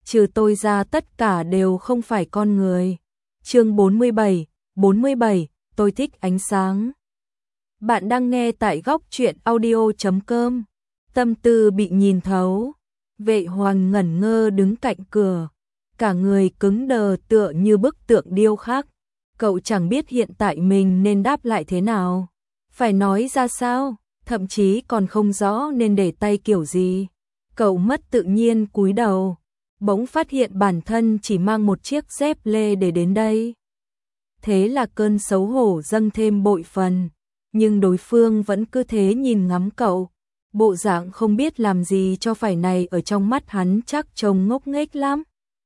trừ tôi ra tất cả đều không phải con người. Chương 47, tôi thích ánh sáng. Bạn đang nghe tại góc truyện audio.com. Tâm tư bị nhìn thấu. Vệ Hoàn ngẩn ngơ đứng cạnh cửa, cả người cứng đờ tựa như bức tượng điêu khắc. Cậu chẳng biết hiện tại mình nên đáp lại thế nào, phải nói ra sao, thậm chí còn không rõ nên để tay kiểu gì. Cậu mất tự nhiên cúi đầu, bỗng phát hiện bản thân chỉ mang một chiếc dép lê để đến đây. Thế là cơn xấu hổ dâng thêm bội phần, nhưng đối phương vẫn cứ thế nhìn ngắm cậu. Bộ dạng không biết làm gì cho phải này ở trong mắt hắn chắc trông ngốc nghếch lắm.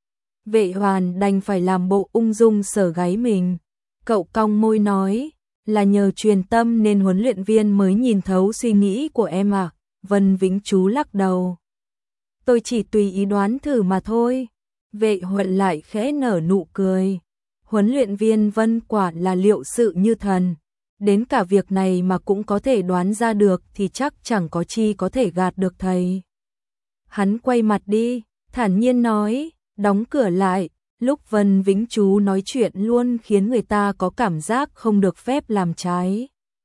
Vệ Hoàn đành phải làm bộ ung dung sờ gáy mình. Cậu cong môi nói, là nhờ truyền tâm nên huấn luyện viên mới nhìn thấu suy nghĩ của em à? Vân Vĩnh Chú lắc đầu. Tôi chỉ tùy ý đoán thử mà thôi. Vệ Huận lại khẽ nở nụ cười. Huấn luyện viên Vân quả là liệu sự như thần. Đến cả việc này mà cũng có thể đoán ra được thì chắc chẳng có chi có thể gạt được thầy. Hắn quay mặt đi, thản nhiên nói, đóng cửa lại. Lúc Vân Vĩnh Chú nói chuyện luôn khiến người ta có cảm giác không được phép làm trái.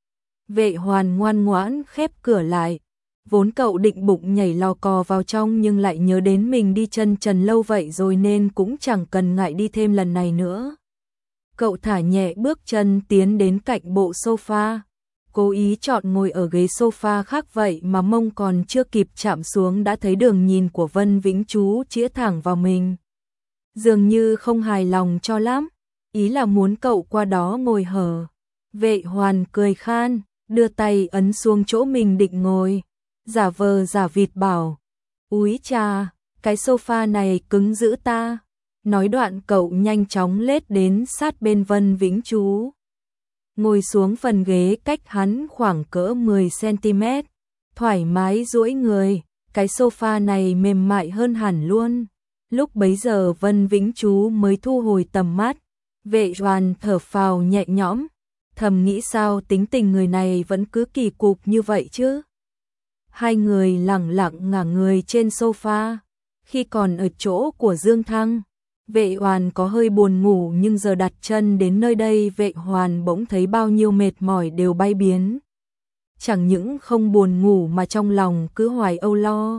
Vệ Hoàn ngoan ngoãn khép cửa lại. Vốn cậu định bụng nhảy lò cò vào trong nhưng lại nhớ đến mình đi chân trần lâu vậy rồi nên cũng chẳng cần ngại đi thêm lần này nữa. Cậu thả nhẹ bước chân tiến đến cạnh bộ sofa, cố ý chọn ngồi ở ghế sofa khác vậy mà mông còn chưa kịp chạm xuống đã thấy đường nhìn của Vân Vĩnh Chú chĩa thẳng vào mình. Dường như không hài lòng cho lắm, ý là muốn cậu qua đó ngồi hở. Vệ Hoàn cười khan, đưa tay ấn xuống chỗ mình định ngồi, giả vờ giả vịt bảo, úi cha, cái sofa này cứng dữ ta. Nói đoạn cậu nhanh chóng lết đến sát bên Vân Vĩnh Chú. Ngồi xuống phần ghế cách hắn khoảng cỡ 10 cm, thoải mái duỗi người, cái sofa này mềm mại hơn hẳn luôn. Lúc bấy giờ Vân Vĩnh Chú mới thu hồi tầm mắt, Vệ Hoàn thở phào nhẹ nhõm, thầm nghĩ sao tính tình người này vẫn cứ kỳ cục như vậy chứ. Hai người lẳng lặng ngả người trên sofa, khi còn ở chỗ của Dương Thăng. Vệ Hoàn có hơi buồn ngủ nhưng giờ đặt chân đến nơi đây Vệ Hoàn bỗng thấy bao nhiêu mệt mỏi đều bay biến. Chẳng những không buồn ngủ mà trong lòng cứ hoài âu lo.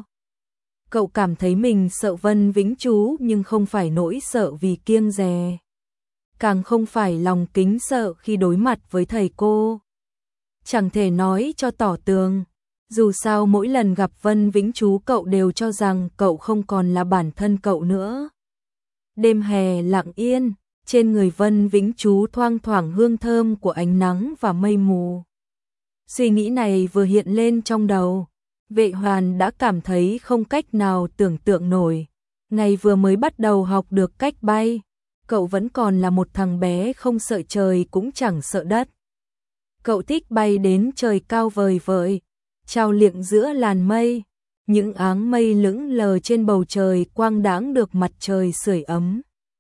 Cậu cảm thấy mình sợ Vân Vĩnh Chú nhưng không phải nỗi sợ vì kiêng dè. Càng không phải lòng kính sợ khi đối mặt với thầy cô. Chẳng thể nói cho tỏ tường. Dù sao mỗi lần gặp Vân Vĩnh Chú cậu đều cho rằng cậu không còn là bản thân cậu nữa. Đêm hè lặng yên, trên người Vân Vĩnh Chú thoang thoảng hương thơm của ánh nắng và mây mù. Suy nghĩ này vừa hiện lên trong đầu, Vệ Hoàn đã cảm thấy không cách nào tưởng tượng nổi. Ngày vừa mới bắt đầu học được cách bay, cậu vẫn còn là một thằng bé không sợ trời cũng chẳng sợ đất. Cậu thích bay đến trời cao vời vợi, trao liệng giữa làn mây. Những áng mây lững lờ trên bầu trời quang đãng được mặt trời sưởi ấm,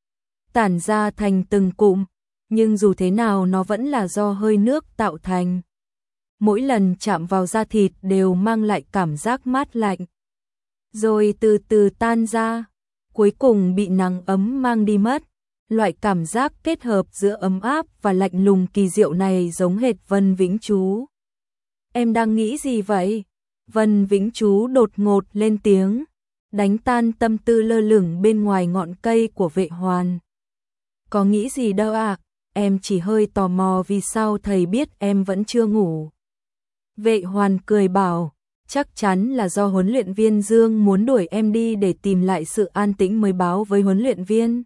tản ra thành từng cụm, nhưng dù thế nào nó vẫn là do hơi nước tạo thành. Mỗi lần chạm vào da thịt đều mang lại cảm giác mát lạnh, rồi từ từ tan ra, cuối cùng bị nắng ấm mang đi mất. Loại cảm giác kết hợp giữa ấm áp và lạnh lùng kỳ diệu này giống hệt Vân Vĩnh Chú. Em đang nghĩ gì vậy? Vân Vĩnh Chú đột ngột lên tiếng, đánh tan tâm tư lơ lửng bên ngoài ngọn cây của Vệ Hoàn. Có nghĩ gì đâu ạ, em chỉ hơi tò mò vì sao thầy biết em vẫn chưa ngủ. Vệ Hoàn cười bảo, chắc chắn là do huấn luyện viên Dương muốn đuổi em đi để tìm lại sự an tĩnh mới báo với huấn luyện viên.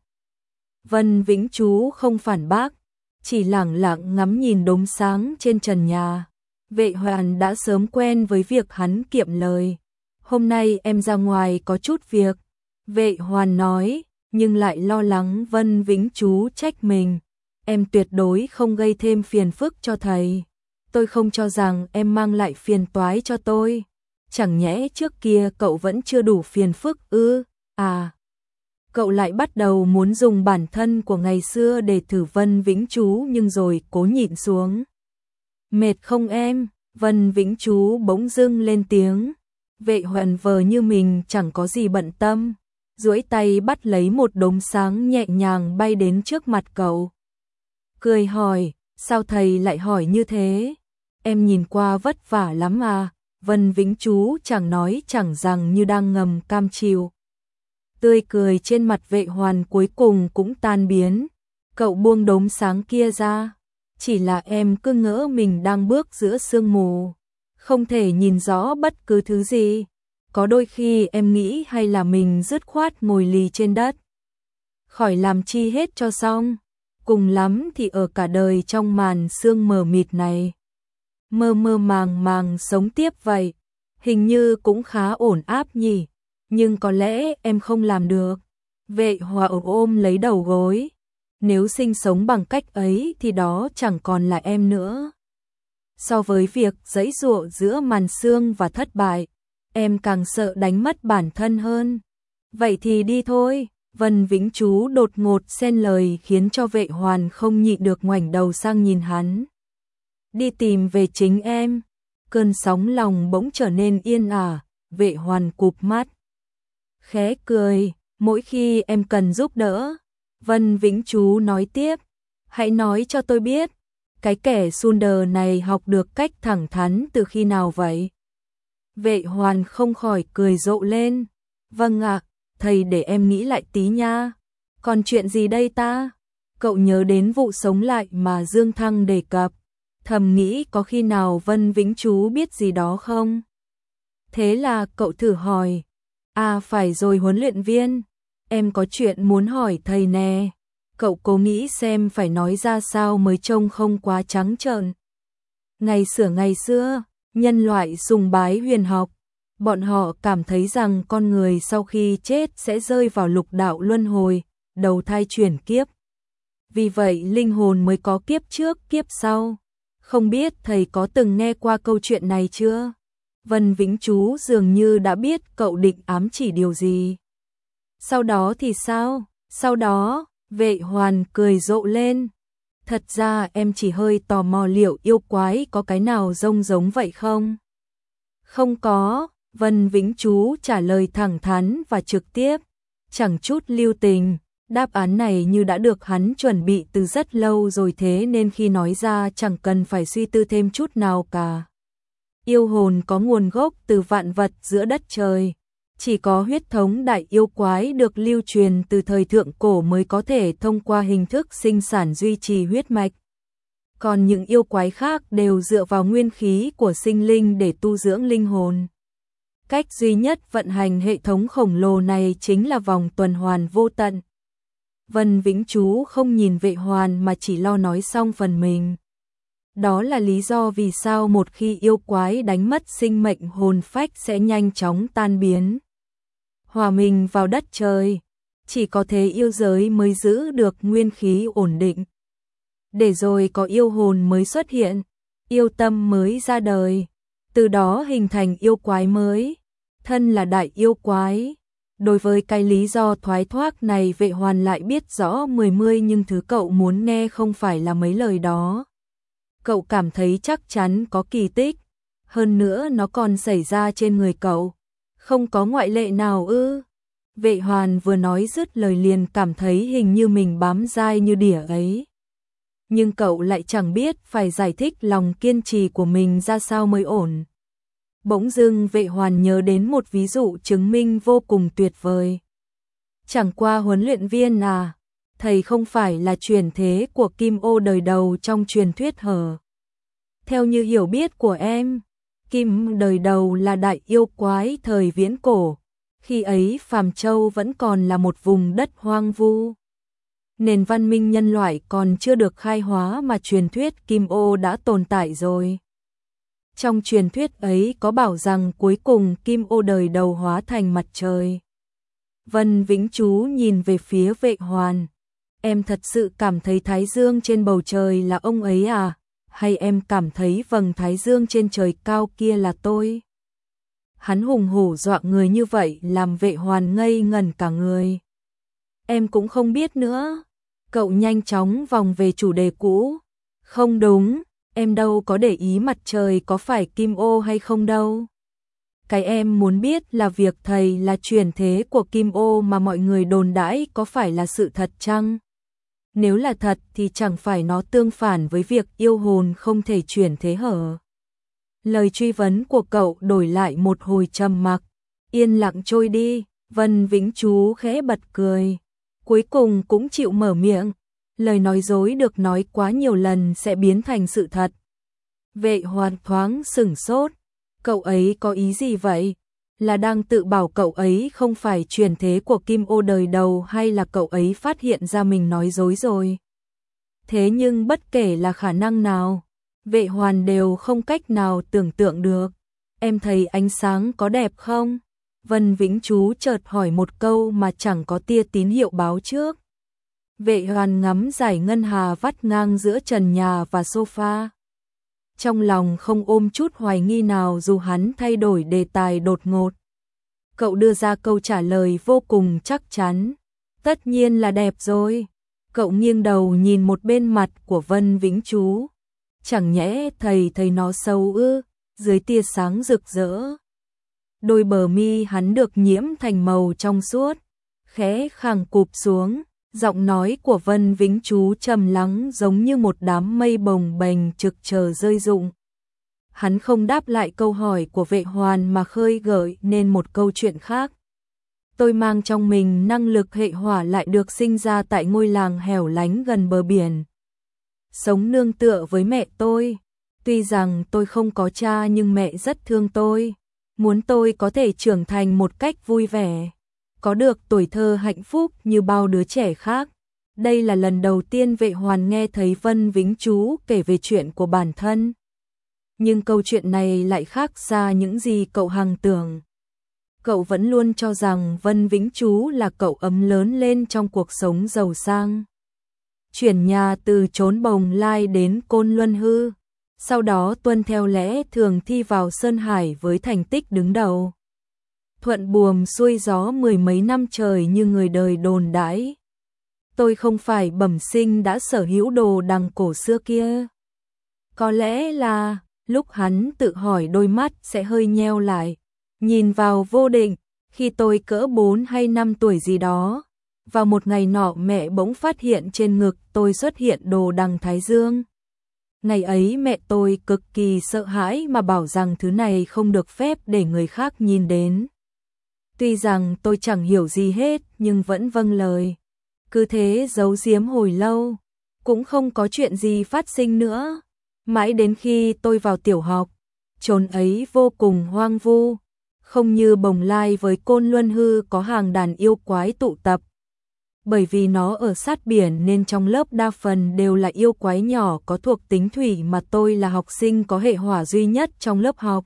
Vân Vĩnh Chú không phản bác, chỉ lẳng lặng ngắm nhìn đốm sáng trên trần nhà. Vệ Hoàn đã sớm quen với việc hắn kiệm lời. Hôm nay em ra ngoài có chút việc. Vệ Hoàn nói, nhưng lại lo lắng Vân Vĩnh Chú trách mình. Em tuyệt đối không gây thêm phiền phức cho thầy. Tôi không cho rằng em mang lại phiền toái cho tôi. Chẳng nhẽ trước kia cậu vẫn chưa đủ phiền phức ư? À, cậu lại bắt đầu muốn dùng bản thân của ngày xưa để thử Vân Vĩnh Chú nhưng rồi cố nhịn xuống. Mệt không em? Vân Vĩnh Chú bỗng dưng lên tiếng. Vệ Hoàn vờ như mình chẳng có gì bận tâm. duỗi tay bắt lấy một đốm sáng nhẹ nhàng bay đến trước mặt cậu. Cười hỏi, sao thầy lại hỏi như thế? Em nhìn qua vất vả lắm à? Vân Vĩnh Chú chẳng nói chẳng rằng như đang ngầm cam chịu. Tươi cười trên mặt Vệ Hoàn cuối cùng cũng tan biến. Cậu buông đốm sáng kia ra. Chỉ là em cứ ngỡ mình đang bước giữa sương mù, không thể nhìn rõ bất cứ thứ gì. Có đôi khi em nghĩ hay là mình dứt khoát ngồi lì trên đất, khỏi làm chi hết cho xong. Cùng lắm thì ở cả đời trong màn sương mờ mịt này, mơ mơ màng màng sống tiếp vậy. Hình như cũng khá ổn áp nhỉ. Nhưng có lẽ em không làm được. Vệ Hòa ôm lấy đầu gối. Nếu sinh sống bằng cách ấy thì đó chẳng còn là em nữa. So với việc giãy giụa giữa màn sương và thất bại, em càng sợ đánh mất bản thân hơn. Vậy thì đi thôi. Vân Vĩnh Chú đột ngột xen lời khiến cho Vệ Hoàn không nhịn được ngoảnh đầu sang nhìn hắn. Đi tìm về chính em. Cơn sóng lòng bỗng trở nên yên ả. Vệ Hoàn cụp mắt, khẽ cười. Mỗi khi em cần giúp đỡ, Vân Vĩnh Chú nói tiếp, hãy nói cho tôi biết, cái kẻ Sunder này học được cách thẳng thắn từ khi nào vậy? Vệ Hoàn không khỏi cười rộ lên. Vâng ạ, thầy để em nghĩ lại tí nha. Còn chuyện gì đây ta? Cậu nhớ đến vụ sống lại mà Dương Thăng đề cập, thầm nghĩ có khi nào Vân Vĩnh Chú biết gì đó không? Thế là cậu thử hỏi. À phải rồi huấn luyện viên, em có chuyện muốn hỏi thầy nè. Cậu cố nghĩ xem phải nói ra sao mới trông không quá trắng trợn. Ngày xưa, nhân loại sùng bái huyền học. Bọn họ cảm thấy rằng con người sau khi chết sẽ rơi vào lục đạo luân hồi, đầu thai chuyển kiếp. Vì vậy linh hồn mới có kiếp trước kiếp sau. Không biết thầy có từng nghe qua câu chuyện này chưa? Vân Vĩnh Chú dường như đã biết cậu định ám chỉ điều gì. Sau đó thì sao? Sau đó, Vệ Hoàn cười rộ lên. Thật ra em chỉ hơi tò mò liệu yêu quái có cái nào giống vậy không? Không có, Vân Vĩnh Chú trả lời thẳng thắn và trực tiếp, chẳng chút lưu tình. Đáp án này như đã được hắn chuẩn bị từ rất lâu rồi, thế nên khi nói ra chẳng cần phải suy tư thêm chút nào cả. Yêu hồn có nguồn gốc từ vạn vật giữa đất trời. Chỉ có huyết thống đại yêu quái được lưu truyền từ thời thượng cổ mới có thể thông qua hình thức sinh sản duy trì huyết mạch. Còn những yêu quái khác đều dựa vào nguyên khí của sinh linh để tu dưỡng linh hồn. Cách duy nhất vận hành hệ thống khổng lồ này chính là vòng tuần hoàn vô tận. Vân Vĩnh Chú không nhìn Vệ Hoàn mà chỉ lo nói xong phần mình. Đó là lý do vì sao một khi yêu quái đánh mất sinh mệnh, hồn phách sẽ nhanh chóng tan biến, hòa mình vào đất trời. Chỉ có thế yêu giới mới giữ được nguyên khí ổn định. Để rồi có yêu hồn mới xuất hiện, yêu tâm mới ra đời. Từ đó hình thành yêu quái mới. Thân là đại yêu quái. Đối với cái lý do thoái thoát này Vệ Hoàn lại biết rõ mười mươi, nhưng thứ cậu muốn nghe không phải là mấy lời đó. Cậu cảm thấy chắc chắn có kỳ tích. Hơn nữa nó còn xảy ra trên người cậu. Không có ngoại lệ nào ư? Vệ Hoàn vừa nói dứt lời liền cảm thấy hình như mình bám dai như đỉa ấy. Nhưng cậu lại chẳng biết phải giải thích lòng kiên trì của mình ra sao mới ổn. Bỗng dưng Vệ Hoàn nhớ đến một ví dụ chứng minh vô cùng tuyệt vời. Chẳng qua huấn luyện viên à, thầy không phải là truyền thế của Kim Ô đời đầu trong truyền thuyết hả? Theo như hiểu biết của em, Kim đời đầu là đại yêu quái thời viễn cổ. Khi ấy Phàm Châu vẫn còn là một vùng đất hoang vu. Nền văn minh nhân loại còn chưa được khai hóa mà truyền thuyết Kim Ô đã tồn tại rồi. Trong truyền thuyết ấy có bảo rằng cuối cùng Kim Ô đời đầu hóa thành mặt trời. Vân Vĩnh Chú nhìn về phía Vệ Hoàn. Em thật sự cảm thấy Thái Dương trên bầu trời là ông ấy à? Hay em cảm thấy vầng Thái Dương trên trời cao kia là tôi? Hắn hùng hổ dọa người như vậy làm Vệ Hoàn ngây ngẩn cả người. Em cũng không biết nữa. Cậu nhanh chóng vòng về chủ đề cũ. Không đúng, em đâu có để ý mặt trời có phải Kim Ô hay không đâu. Cái em muốn biết là việc thầy là chuyển thế của Kim Ô mà mọi người đồn đãi có phải là sự thật chăng? Nếu là thật thì chẳng phải nó tương phản với việc yêu hồn không thể chuyển thế hở? Lời truy vấn của cậu đổi lại một hồi trầm mặc, yên lặng trôi đi. Vân Vĩnh Chú khẽ bật cười, cuối cùng cũng chịu mở miệng. Lời nói dối được nói quá nhiều lần sẽ biến thành sự thật. Vệ Hoàn thoáng sửng sốt, cậu ấy có ý gì vậy? Là đang tự bảo cậu ấy không phải chuyển thế của Kim Ô đời đầu, hay là cậu ấy phát hiện ra mình nói dối rồi? Thế nhưng bất kể là khả năng nào, Vệ Hoàn đều không cách nào tưởng tượng được. Em thấy ánh sáng có đẹp không? Vân Vĩnh Chú chợt hỏi một câu mà chẳng có tia tín hiệu báo trước. Vệ Hoàn ngắm dải ngân hà vắt ngang giữa trần nhà và sofa. Trong lòng không ôm chút hoài nghi nào dù hắn thay đổi đề tài đột ngột. Cậu đưa ra câu trả lời vô cùng chắc chắn. Tất nhiên là đẹp rồi. Cậu nghiêng đầu nhìn một bên mặt của Vân Vĩnh Chú. Chẳng nhẽ thầy thấy nó xấu ư? Dưới tia sáng rực rỡ, đôi bờ mi hắn được nhiễm thành màu trong suốt, khẽ khàng cụp xuống. Giọng nói của Vân Vĩnh Chú trầm lắng giống như một đám mây bồng bềnh trực chờ rơi rụng. Hắn không đáp lại câu hỏi của Vệ Hoàn mà khơi gợi nên một câu chuyện khác. Tôi mang trong mình năng lực hệ hỏa lại được sinh ra tại ngôi làng hẻo lánh gần bờ biển. Sống nương tựa với mẹ tôi. Tuy rằng tôi không có cha nhưng mẹ rất thương tôi. Muốn tôi có thể trưởng thành một cách vui vẻ, có được tuổi thơ hạnh phúc như bao đứa trẻ khác. Đây là lần đầu tiên Vệ Hoàn nghe thấy Vân Vĩnh Chú kể về chuyện của bản thân. Nhưng câu chuyện này lại khác xa những gì cậu hằng tưởng. Cậu vẫn luôn cho rằng Vân Vĩnh Chú là cậu ấm lớn lên trong cuộc sống giàu sang. Chuyển nhà từ chốn Bồng Lai đến Côn Luân Hư, sau đó tuân theo lẽ thường thi vào Sơn Hải với thành tích đứng đầu. Thuận buồm xuôi gió mười mấy năm trời như người đời đồn đãi. Tôi không phải bẩm sinh đã sở hữu đồ đằng cổ xưa kia. Có lẽ là, lúc hắn tự hỏi đôi mắt sẽ hơi nheo lại, nhìn vào vô định. Khi tôi cỡ 4 hay 5 tuổi gì đó, vào một ngày nọ mẹ bỗng phát hiện trên ngực tôi xuất hiện đồ đằng Thái Dương. Ngày ấy mẹ tôi cực kỳ sợ hãi mà bảo rằng thứ này không được phép để người khác nhìn đến. Tuy rằng tôi chẳng hiểu gì hết nhưng vẫn vâng lời. Cứ thế giấu giếm hồi lâu, cũng không có chuyện gì phát sinh nữa. Mãi đến khi tôi vào tiểu học, chốn ấy vô cùng hoang vu, không như Bồng Lai với Côn Luân Hư có hàng đàn yêu quái tụ tập. Bởi vì nó ở sát biển nên trong lớp đa phần đều là yêu quái nhỏ có thuộc tính thủy mà tôi là học sinh có hệ hỏa duy nhất trong lớp học.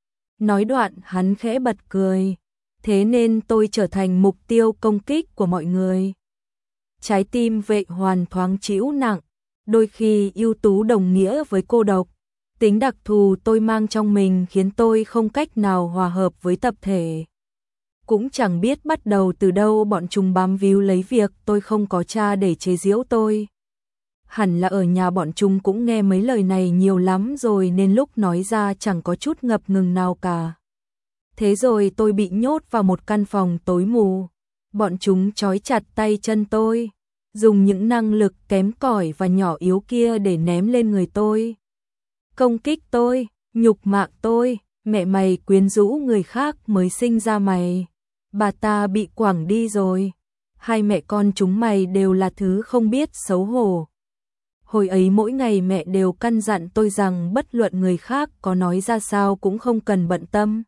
Nói đoạn hắn khẽ bật cười. Thế nên tôi trở thành mục tiêu công kích của mọi người. Trái tim Vệ Hoàn thoáng trĩu nặng. Đôi khi ưu tú đồng nghĩa với cô độc. Tính đặc thù tôi mang trong mình khiến tôi không cách nào hòa hợp với tập thể. Cũng chẳng biết bắt đầu từ đâu bọn chúng bám víu lấy việc tôi không có cha để chế giễu tôi. Hẳn là ở nhà bọn chúng cũng nghe mấy lời này nhiều lắm rồi nên lúc nói ra chẳng có chút ngập ngừng nào cả. Thế rồi tôi bị nhốt vào một căn phòng tối mù. Bọn chúng trói chặt tay chân tôi, dùng những năng lực kém cỏi và nhỏ yếu kia để ném lên người tôi. Công kích tôi, nhục mạ tôi, mẹ mày quyến rũ người khác mới sinh ra mày. Bà ta bị quẳng đi rồi. Hai mẹ con chúng mày đều là thứ không biết xấu hổ. Hồi ấy mỗi ngày mẹ đều căn dặn tôi rằng bất luận người khác có nói ra sao cũng không cần bận tâm.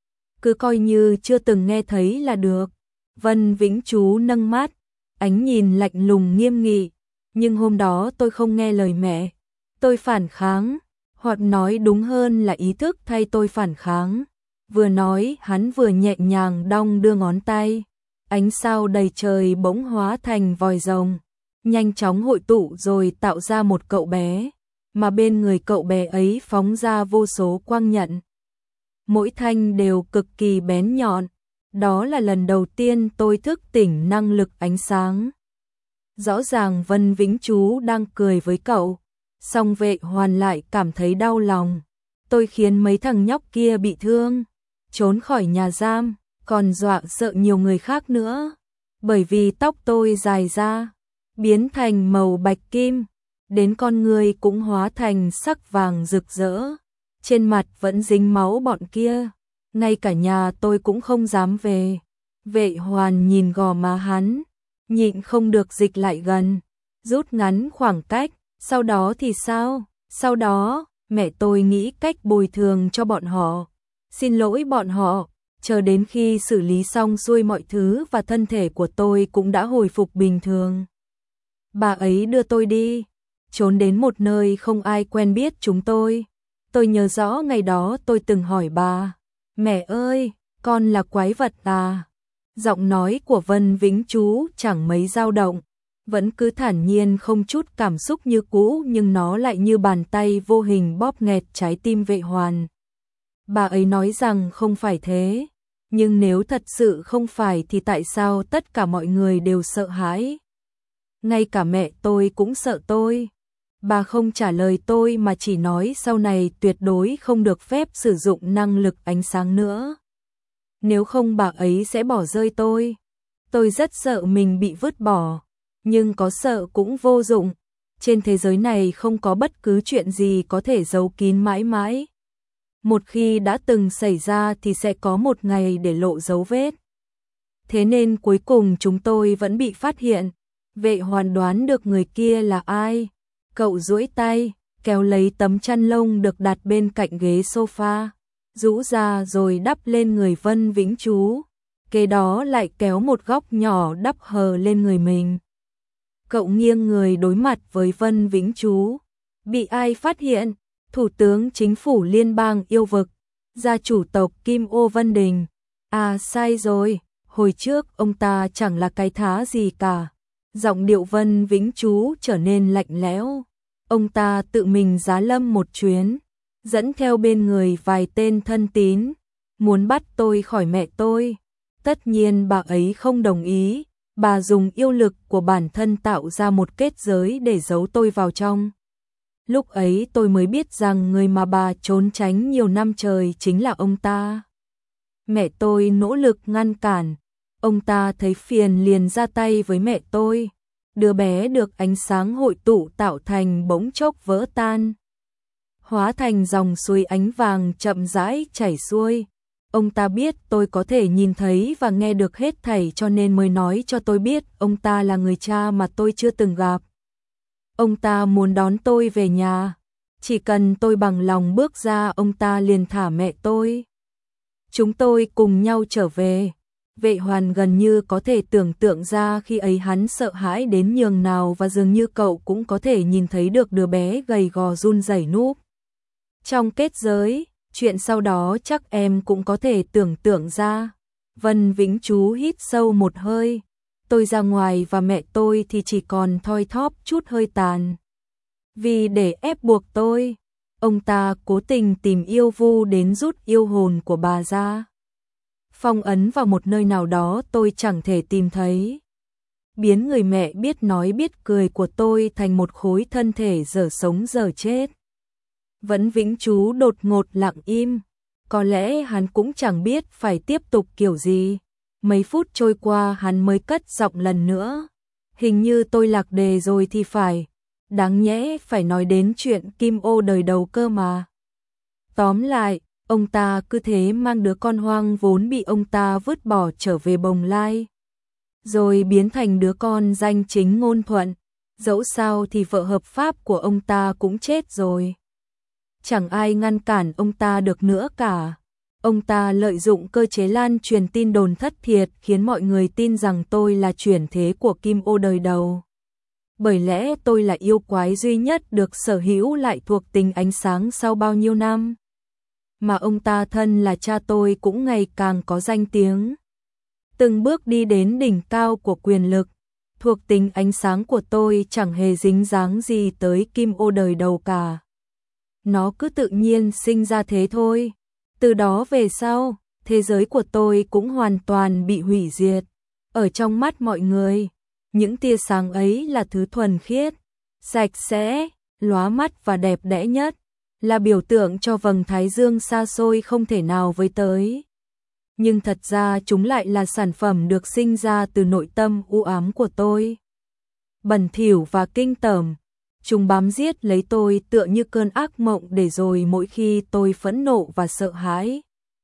Cứ coi như chưa từng nghe thấy là được. Vân Vĩnh Chú nâng mắt, ánh nhìn lạnh lùng nghiêm nghị. Nhưng hôm đó tôi không nghe lời mẹ. Tôi phản kháng, hoặc nói đúng hơn là ý thức thay tôi phản kháng. Vừa nói hắn vừa nhẹ nhàng đong đưa ngón tay. Ánh sao đầy trời bỗng hóa thành vòi rồng, nhanh chóng hội tụ rồi tạo ra một cậu bé. Mà bên người cậu bé ấy phóng ra vô số quang nhận. Mỗi thanh đều cực kỳ bén nhọn. Đó là lần đầu tiên tôi thức tỉnh năng lực ánh sáng. Rõ ràng Vân Vĩnh Chú đang cười với cậu, song Vệ Hoàn lại cảm thấy đau lòng. Tôi khiến mấy thằng nhóc kia bị thương. trốn khỏi nhà giam, còn dọa sợ nhiều người khác nữa. Bởi vì tóc tôi dài ra, biến thành màu bạch kim, đến con người cũng hóa thành sắc vàng rực rỡ. Trên mặt vẫn dính máu bọn kia, ngay cả nhà tôi cũng không dám về. Vệ Hoàn nhìn gò má hắn, nhịn không được dịch lại gần, rút ngắn khoảng cách. Sau đó thì sao? Sau đó, mẹ tôi nghĩ cách bồi thường cho bọn họ, xin lỗi bọn họ, chờ đến khi xử lý xong xuôi mọi thứ và thân thể của tôi cũng đã hồi phục bình thường. Bà ấy đưa tôi đi, trốn đến một nơi không ai quen biết chúng tôi. Tôi nhớ rõ ngày đó tôi từng hỏi bà, mẹ ơi, con là quái vật à? Giọng nói của Vân Vĩnh Chú chẳng mấy dao động, vẫn cứ thản nhiên không chút cảm xúc như cũ, nhưng nó lại như bàn tay vô hình bóp nghẹt trái tim Vệ Hoàn. Bà ấy nói rằng không phải thế, nhưng nếu thật sự không phải thì tại sao tất cả mọi người đều sợ hãi? Ngay cả mẹ tôi cũng sợ tôi. Bà không trả lời tôi mà chỉ nói sau này tuyệt đối không được phép sử dụng năng lực ánh sáng nữa. Nếu không bà ấy sẽ bỏ rơi tôi. Tôi rất sợ mình bị vứt bỏ, nhưng có sợ cũng vô dụng. Trên thế giới này không có bất cứ chuyện gì có thể giấu kín mãi mãi. Một khi đã từng xảy ra thì sẽ có một ngày để lộ dấu vết. Thế nên cuối cùng chúng tôi vẫn bị phát hiện. Vệ Hoàn đoán được người kia là ai. Cậu duỗi tay, kéo lấy tấm chăn lông được đặt bên cạnh ghế sofa, rũ ra rồi đắp lên người Vân Vĩnh Chú. Kế đó lại kéo một góc nhỏ đắp hờ lên người mình. Cậu nghiêng người đối mặt với Vân Vĩnh Chú. Bị ai phát hiện? Thủ tướng Chính phủ Liên bang Yêu Vực, gia chủ tộc Kim Ô Vân Đình. À sai rồi, hồi trước ông ta chẳng là cái thá gì cả. Giọng điệu Vân Vĩnh Chú trở nên lạnh lẽo. Ông ta tự mình giá lâm một chuyến, dẫn theo bên người vài tên thân tín, muốn bắt tôi khỏi mẹ tôi. Tất nhiên bà ấy không đồng ý, bà dùng yêu lực của bản thân tạo ra một kết giới để giấu tôi vào trong. Lúc ấy tôi mới biết rằng người mà bà trốn tránh nhiều năm trời chính là ông ta. Mẹ tôi nỗ lực ngăn cản, ông ta thấy phiền liền ra tay với mẹ tôi. Đứa bé được ánh sáng hội tụ tạo thành bỗng chốc vỡ tan, hóa thành dòng suối ánh vàng chậm rãi chảy xuôi. Ông ta biết tôi có thể nhìn thấy và nghe được hết thảy cho nên mới nói cho tôi biết ông ta là người cha mà tôi chưa từng gặp. Ông ta muốn đón tôi về nhà, chỉ cần tôi bằng lòng bước ra ông ta liền thả mẹ tôi. Chúng tôi cùng nhau trở về. Vệ Hoàn gần như có thể tưởng tượng ra khi ấy hắn sợ hãi đến nhường nào và dường như cậu cũng có thể nhìn thấy được đứa bé gầy gò run rẩy núp trong kết giới. Chuyện sau đó chắc em cũng có thể tưởng tượng ra. Vân Vĩnh Chú hít sâu một hơi. Tôi ra ngoài và mẹ tôi thì chỉ còn thoi thóp chút hơi tàn. Vì để ép buộc tôi, ông ta cố tình tìm yêu vu đến rút yêu hồn của bà ra, phong ấn vào một nơi nào đó tôi chẳng thể tìm thấy. Biến người mẹ biết nói biết cười của tôi thành một khối thân thể dở sống dở chết. Vẫn Vĩnh Chú đột ngột lặng im. Có lẽ hắn cũng chẳng biết phải tiếp tục kiểu gì. Mấy phút trôi qua hắn mới cất giọng lần nữa. Hình như tôi lạc đề rồi thì phải. Đáng nhẽ phải nói đến chuyện Kim Ô đời đầu cơ mà. Tóm lại, ông ta cứ thế mang đứa con hoang vốn bị ông ta vứt bỏ trở về Bồng Lai. Rồi biến thành đứa con danh chính ngôn thuận. Dẫu sao thì vợ hợp pháp của ông ta cũng chết rồi. Chẳng ai ngăn cản ông ta được nữa cả. Ông ta lợi dụng cơ chế lan truyền tin đồn thất thiệt khiến mọi người tin rằng tôi là chuyển thế của Kim Ô đời đầu. Bởi lẽ tôi là yêu quái duy nhất được sở hữu lại thuộc tính ánh sáng sau bao nhiêu năm. Mà ông ta thân là cha tôi cũng ngày càng có danh tiếng. Từng bước đi đến đỉnh cao của quyền lực, thuộc tính ánh sáng của tôi chẳng hề dính dáng gì tới Kim Ô đời đầu cả. Nó cứ tự nhiên sinh ra thế thôi. Từ đó về sau, thế giới của tôi cũng hoàn toàn bị hủy diệt. Ở trong mắt mọi người, những tia sáng ấy là thứ thuần khiết, sạch sẽ, lóa mắt và đẹp đẽ nhất, là biểu tượng cho vầng thái dương xa xôi không thể nào với tới. nhưng thật ra chúng lại là sản phẩm được sinh ra từ nội tâm u ám của tôi. Bẩn thỉu và kinh tởm, chúng bám giết lấy tôi tựa như cơn ác mộng, để rồi mỗi khi tôi phẫn nộ và sợ hãi,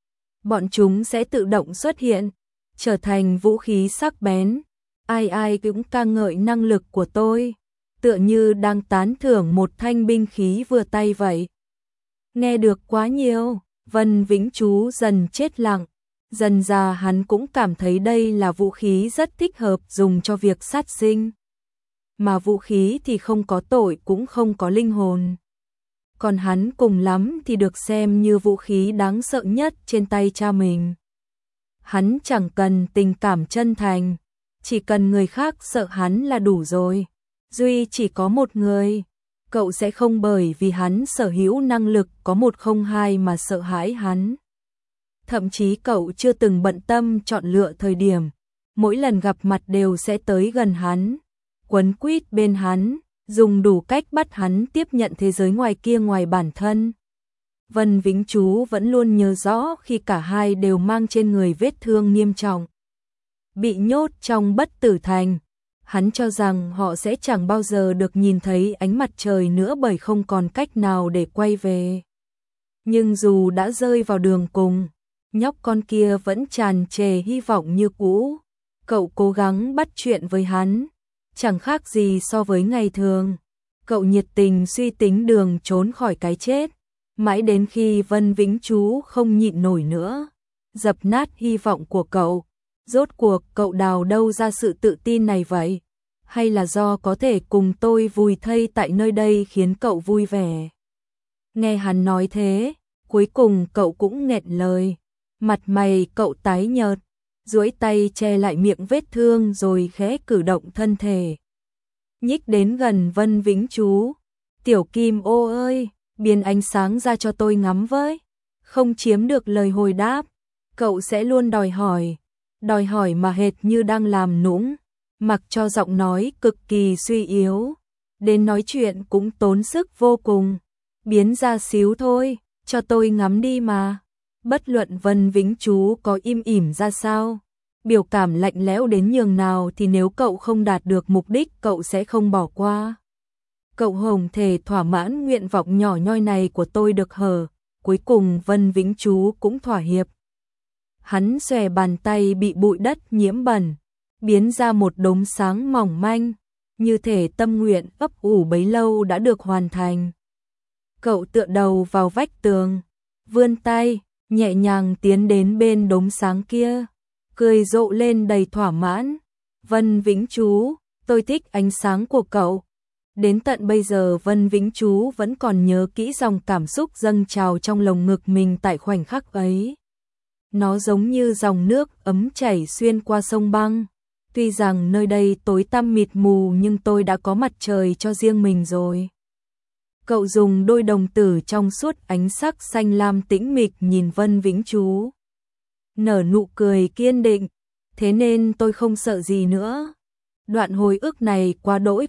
bọn chúng sẽ tự động xuất hiện, trở thành vũ khí sắc bén. Ai ai cũng ca ngợi năng lực của tôi, tựa như đang tán thưởng một thanh binh khí vừa tay vậy. Nghe được quá nhiều, Vân Vĩnh Chú dần chết lặng. Dần ra hắn cũng cảm thấy đây là vũ khí rất thích hợp dùng cho việc sát sinh. Mà vũ khí thì không có tội cũng không có linh hồn. Còn hắn cùng lắm thì được xem như vũ khí đáng sợ nhất trên tay cha mình. Hắn chẳng cần tình cảm chân thành, chỉ cần người khác sợ hắn là đủ rồi. Duy chỉ có một người, cậu sẽ không bởi vì hắn sở hữu năng lực có 102 mà sợ hãi hắn. Thậm chí cậu chưa từng bận tâm chọn lựa thời điểm, mỗi lần gặp mặt đều sẽ tới gần hắn, quấn quýt bên hắn, dùng đủ cách bắt hắn tiếp nhận thế giới ngoài kia ngoài bản thân. Vân Vĩnh Chú vẫn luôn nhớ rõ khi cả hai đều mang trên người vết thương nghiêm trọng, bị nhốt trong Bất Tử Thành. Hắn cho rằng họ sẽ chẳng bao giờ được nhìn thấy ánh mặt trời nữa bởi không còn cách nào để quay về. Nhưng dù đã rơi vào đường cùng, nhóc con kia vẫn tràn trề hy vọng như cũ. Cậu cố gắng bắt chuyện với hắn, chẳng khác gì so với ngày thường. Cậu nhiệt tình suy tính đường trốn khỏi cái chết, mãi đến khi Vân Vĩnh Chú không nhịn nổi nữa, dập nát hy vọng của cậu. Rốt cuộc cậu đào đâu ra sự tự tin này vậy? Hay là do có thể cùng tôi vùi thây tại nơi đây khiến cậu vui vẻ? Nghe hắn nói thế, cuối cùng cậu cũng nghẹn lời. Mặt mày cậu tái nhợt, duỗi tay che lại miệng vết thương rồi khẽ cử động thân thể. Nhích đến gần Vân Vĩnh Chú. Tiểu Kim Ô ơi, biến ánh sáng ra cho tôi ngắm với. Không chiếm được lời hồi đáp, cậu sẽ luôn đòi hỏi mà hệt như đang làm nũng, mặc cho giọng nói cực kỳ suy yếu, đến nói chuyện cũng tốn sức vô cùng. Biến ra xíu thôi, cho tôi ngắm đi mà. Bất luận Vân Vĩnh Chú có im ỉm ra sao, biểu cảm lạnh lẽo đến nhường nào thì nếu cậu không đạt được mục đích cậu sẽ không bỏ qua. Cậu hồng thể thỏa mãn nguyện vọng nhỏ nhoi này của tôi được hờ. Cuối cùng Vân Vĩnh Chú cũng thỏa hiệp. Hắn xòe bàn tay bị bụi đất nhiễm bẩn, biến ra một đốm sáng mỏng manh, như thể tâm nguyện ấp ủ bấy lâu đã được hoàn thành. Cậu tựa đầu vào vách tường, vươn tay, nhẹ nhàng tiến đến bên đốm sáng kia, cười rộ lên đầy thỏa mãn. Vân Vĩnh Chú, tôi thích ánh sáng của cậu. Đến tận bây giờ Vân Vĩnh Chú vẫn còn nhớ kỹ dòng cảm xúc dâng trào trong lồng ngực mình tại khoảnh khắc ấy. Nó giống như dòng nước ấm chảy xuyên qua sông băng. Tuy rằng nơi đây tối tăm mịt mù nhưng tôi đã có mặt trời cho riêng mình rồi. Cậu dùng đôi đồng tử trong suốt ánh sắc xanh lam tĩnh mịch nhìn Vân Vĩnh Chú, nở nụ cười kiên định. Thế nên tôi không sợ gì nữa. Đoạn hồi ức này quá đỗi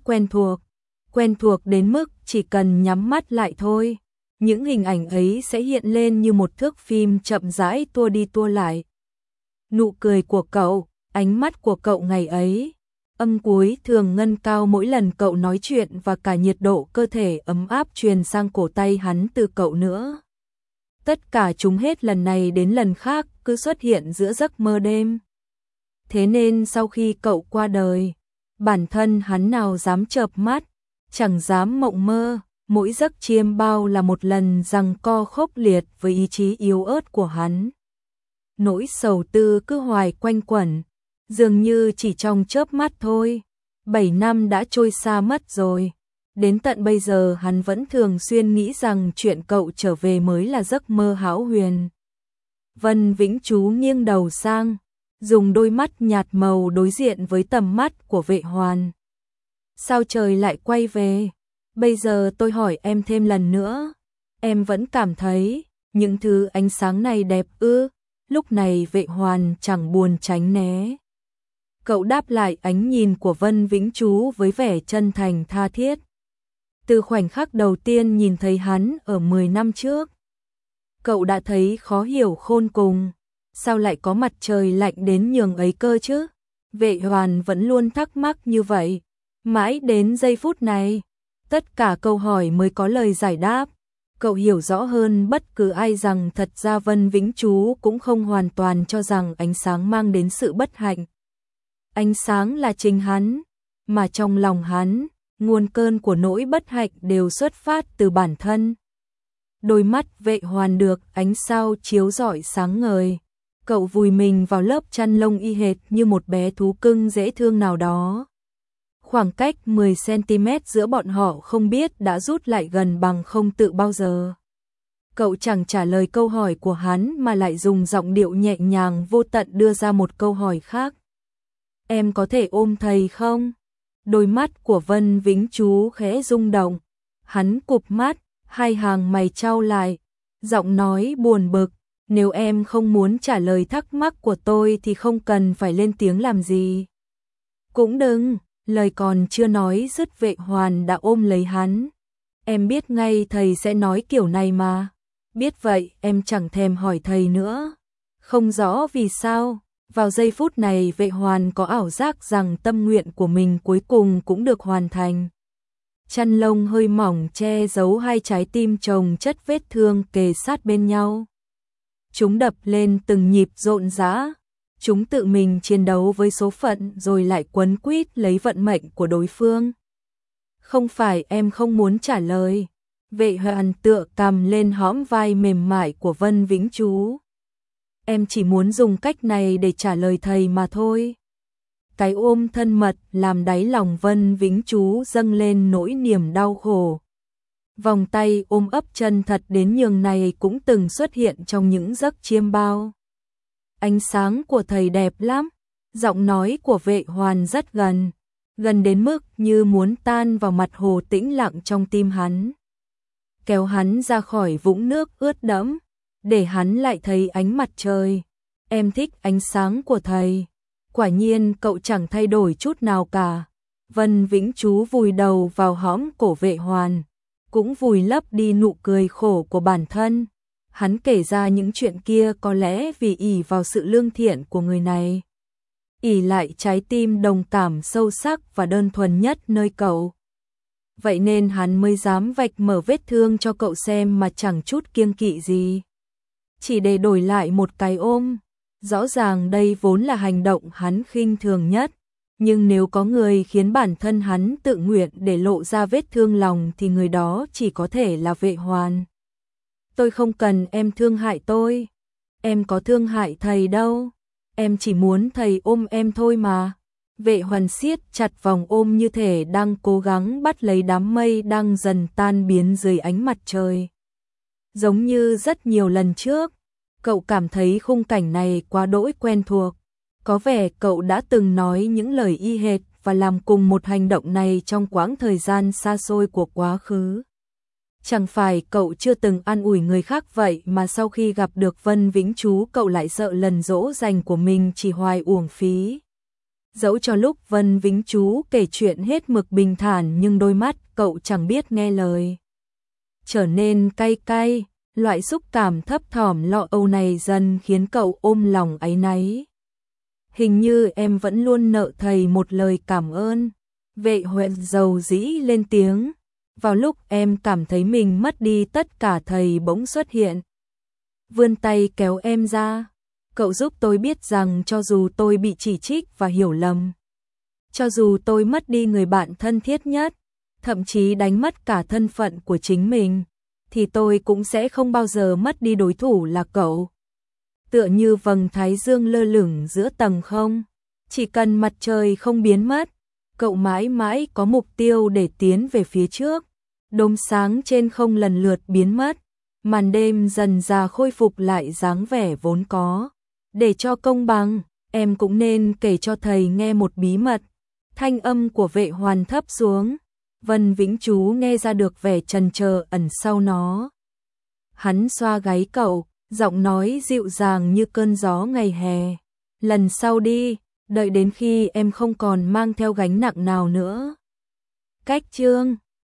quen thuộc đến mức chỉ cần nhắm mắt lại thôi, những hình ảnh ấy sẽ hiện lên như một thước phim chậm rãi tua đi tua lại. Nụ cười của cậu, ánh mắt của cậu ngày ấy, âm cuối thường ngân cao mỗi lần cậu nói chuyện và cả nhiệt độ cơ thể ấm áp truyền sang cổ tay hắn từ cậu nữa. Tất cả chúng hết lần này đến lần khác cứ xuất hiện giữa giấc mơ đêm. Thế nên sau khi cậu qua đời, bản thân hắn nào dám chợp mắt, chẳng dám mộng mơ, mỗi giấc chiêm bao là một lần giằng co khốc liệt với ý chí yếu ớt của hắn. Nỗi sầu tư cứ hoài quanh quẩn, dường như chỉ trong chớp mắt thôi. 7 năm đã trôi xa mất rồi. Đến tận bây giờ hắn vẫn thường xuyên nghĩ rằng chuyện cậu trở về mới là giấc mơ hão huyền. Vân Vĩnh Chú nghiêng đầu sang, dùng đôi mắt nhạt màu đối diện với tầm mắt của Vệ Hoàn. Sao trời lại quay về? Bây giờ tôi hỏi em thêm lần nữa, em vẫn cảm thấy những thứ ánh sáng này đẹp ư? Lúc này Vệ Hoàn chẳng buồn tránh né. Cậu đáp lại ánh nhìn của Vân Vĩnh Chú với vẻ chân thành tha thiết. Từ khoảnh khắc đầu tiên nhìn thấy hắn ở 10 năm trước, cậu đã thấy khó hiểu khôn cùng. sao lại có mặt trời lạnh đến nhường ấy cơ chứ? Vệ Hoàn vẫn luôn thắc mắc như vậy. Mãi đến giây phút này, tất cả câu hỏi mới có lời giải đáp. Cậu hiểu rõ hơn bất cứ ai rằng thật ra Vân Vĩnh Chú cũng không hoàn toàn cho rằng ánh sáng mang đến sự bất hạnh. Ánh sáng là chính hắn, mà trong lòng hắn, nguồn cơn của nỗi bất hạnh đều xuất phát từ bản thân. Đôi mắt Vệ Hoàn được ánh sao chiếu rọi sáng ngời. Cậu vùi mình vào lớp chăn lông y hệt như một bé thú cưng dễ thương nào đó. Khoảng cách 10cm giữa bọn họ không biết đã rút lại gần bằng không tự bao giờ. Cậu chẳng trả lời câu hỏi của hắn mà lại dùng giọng điệu nhẹ nhàng vô tận đưa ra một câu hỏi khác. Em có thể ôm thầy không? Đôi mắt của Vân Vĩnh Chú khẽ rung động. Hắn cụp mắt, hai hàng mày chau lại. Giọng nói buồn bực. Nếu em không muốn trả lời thắc mắc của tôi thì không cần phải lên tiếng làm gì. Cũng đừng. Lời còn chưa nói dứt Vệ Hoàn đã ôm lấy hắn. Em biết ngay thầy sẽ nói kiểu này mà. Biết vậy em chẳng thèm hỏi thầy nữa. Không rõ vì sao, vào giây phút này Vệ Hoàn có ảo giác rằng tâm nguyện của mình cuối cùng cũng được hoàn thành. Chăn lông hơi mỏng che giấu hai trái tim chồng chất vết thương kề sát bên nhau. Chúng đập lên từng nhịp rộn rã. Chúng tự mình chiến đấu với số phận rồi lại quấn quýt lấy vận mệnh của đối phương. Không phải em không muốn trả lời. Vệ Hoàn tựa cằm lên hõm vai mềm mại của Vân Vĩnh Chú. Em chỉ muốn dùng cách này để trả lời thầy mà thôi. Cái ôm thân mật làm đáy lòng Vân Vĩnh Chú dâng lên nỗi niềm đau khổ. Vòng tay ôm ấp chân thật đến nhường này cũng từng xuất hiện trong những giấc chiêm bao. Ánh sáng của thầy đẹp lắm. Giọng nói của Vệ Hoàn rất gần. Gần đến mức như muốn tan vào mặt hồ tĩnh lặng trong tim hắn. Kéo hắn ra khỏi vũng nước ướt đẫm. Để hắn lại thấy ánh mặt trời. Em thích ánh sáng của thầy. Quả nhiên cậu chẳng thay đổi chút nào cả. Vân Vĩnh Chú vùi đầu vào hõm cổ Vệ Hoàn. Cũng vùi lấp đi nụ cười khổ của bản thân. Hắn kể ra những chuyện kia có lẽ vì ỷ vào sự lương thiện của người này. Ỷ lại trái tim đồng cảm sâu sắc và đơn thuần nhất nơi cậu. Vậy nên hắn mới dám vạch mở vết thương cho cậu xem mà chẳng chút kiêng kỵ gì. Chỉ để đổi lại một cái ôm. Rõ ràng đây vốn là hành động hắn khinh thường nhất. Nhưng nếu có người khiến bản thân hắn tự nguyện để lộ ra vết thương lòng thì người đó chỉ có thể là Vệ Hoàn. Tôi không cần em thương hại tôi. Em có thương hại thầy đâu. Em chỉ muốn thầy ôm em thôi mà. Vệ Hoàn siết chặt vòng ôm như thể đang cố gắng bắt lấy đám mây đang dần tan biến dưới ánh mặt trời. Giống như rất nhiều lần trước, cậu cảm thấy khung cảnh này quá đỗi quen thuộc. Có vẻ cậu đã từng nói những lời y hệt và làm cùng một hành động này trong quãng thời gian xa xôi của quá khứ. Chẳng phải cậu chưa từng an ủi người khác vậy mà sau khi gặp được Vân Vĩnh Chú cậu lại sợ lần dỗ dành của mình chỉ hoài uổng phí. Dẫu cho lúc Vân Vĩnh Chú kể chuyện hết mực bình thản nhưng đôi mắt cậu chẳng biết nghe lời. Trở nên cay cay, loại xúc cảm thấp thỏm lo âu này dần khiến cậu ôm lòng áy náy. Hình như em vẫn luôn nợ thầy một lời cảm ơn. Vệ Huệ dầu dĩ lên tiếng. Vào lúc em cảm thấy mình mất đi tất cả thầy bỗng xuất hiện. Vươn tay kéo em ra. Cậu giúp tôi biết rằng cho dù tôi bị chỉ trích và hiểu lầm. Cho dù tôi mất đi người bạn thân thiết nhất. Thậm chí đánh mất cả thân phận của chính mình. Thì tôi cũng sẽ không bao giờ mất đi đối thủ là cậu. Tựa như vầng thái dương lơ lửng giữa tầng không. Chỉ cần mặt trời không biến mất. Cậu mãi mãi có mục tiêu để tiến về phía trước. Đốm sáng trên không lần lượt biến mất. Màn đêm dần dà khôi phục lại dáng vẻ vốn có. Để cho công bằng, em cũng nên kể cho thầy nghe một bí mật. Thanh âm của Vệ Hoàn thấp xuống. Vân Vĩnh Chú nghe ra được vẻ chần chờ ẩn sau nó. Hắn xoa gáy cậu, giọng nói dịu dàng như cơn gió ngày hè. Lần sau đi, đợi đến khi em không còn mang theo gánh nặng nào nữa. Cách chương